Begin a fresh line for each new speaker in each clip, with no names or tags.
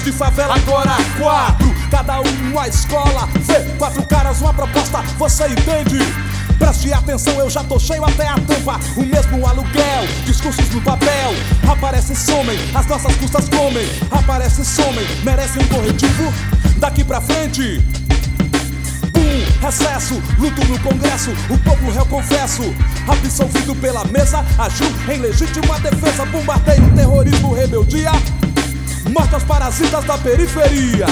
anos de favela, agora 4. Cada um uma escola, vê 4 caras, uma proposta, você entende? Preste atenção, eu já tô cheio até a tampa. O mesmo aluguel, discursos no papel. Aparecem, somem, as nossas custas comem. Aparecem, somem, merecem um corretivo. Daqui pra frente, recesso, luto no congresso. O povo réu, confesso, absolvido pela mesa, agiu em legítima defesa. Bombardeio, terrorismo, rebeldia, morte aos parasitas da periferia.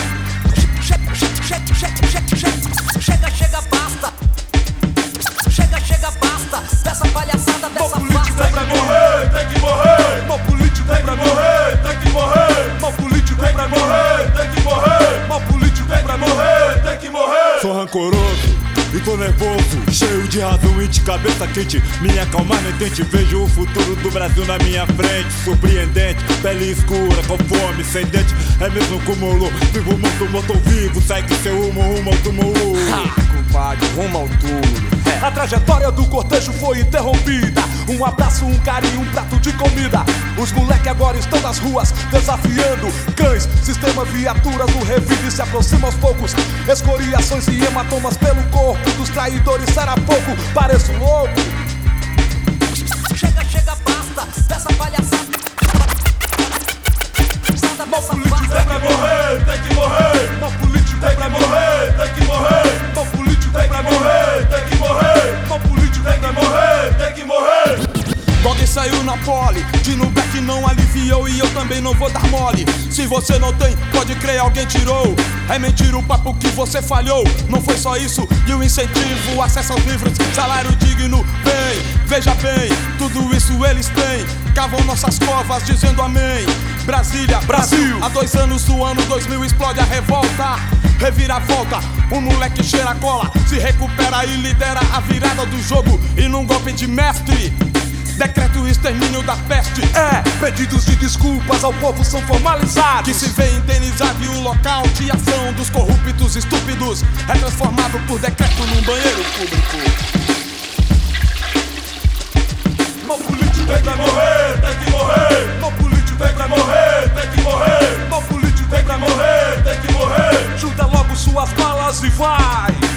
Chega, basta. Chega, basta dessa palhaçada, dessa
político tem pra morrer, tem que morrer.
Mal político
tem pra morrer, tem que morrer.
Mal político
tem pra morrer, tem que morrer.
Mal político
tem pra morrer, tem que morrer.
Sou rancoroso e tô nervoso, cheio de razão e de cabeça quente. Minha calma não tente, vejo o futuro do Brasil na minha frente. Surpreendente, pele escura, com fome, sem dente. É mesmo cúmulo, vivo morto vivo. Segue seu rumo ao túmulo.
Compadre, rumo ao túmulo. A trajetória do cortejo foi interrompida. Um abraço, um carinho, um prato de comida. Os moleque agora estão nas ruas desafiando cães, sistema, viaturas, o revide se aproxima aos poucos. Escoriações e hematomas pelo corpo dos traidores, será pouco, pareço louco.
Chega, basta dessa palhaçada.
Mal político tem pra morrer, tem que morrer.
Mal político
tem pra morrer, tem que morrer.
Mal político
tem pra morrer, tem que morrer.
Mal político
tem pra morrer, tem que morrer.
Dog saiu na pole, de Nubeck não aliviou e eu também não vou dar mole. Se você não tem, pode crer, alguém tirou. É mentira o papo que você falhou. Não foi só isso, e o incentivo, acesso aos livros, salário digno, bem, veja bem, tudo isso eles têm. Cavam nossas covas dizendo amém. Brasília, Brasil, há 2 anos do ano 2000 explode a revolta. Reviravolta, o moleque cheira a cola, se recupera e lidera a virada do jogo. E num golpe de mestre, decreto o extermínio da peste. Pedidos de desculpas ao povo são formalizados, que se vê indenizado e o local de ação dos corruptos estúpidos é transformado por decreto num banheiro público.
Mal político tem pra morrer, tem que morrer.
Mal político
tem pra morrer, tem que morrer.
Mal político
tem pra morrer, tem que morrer.
Junta logo suas balas e vai.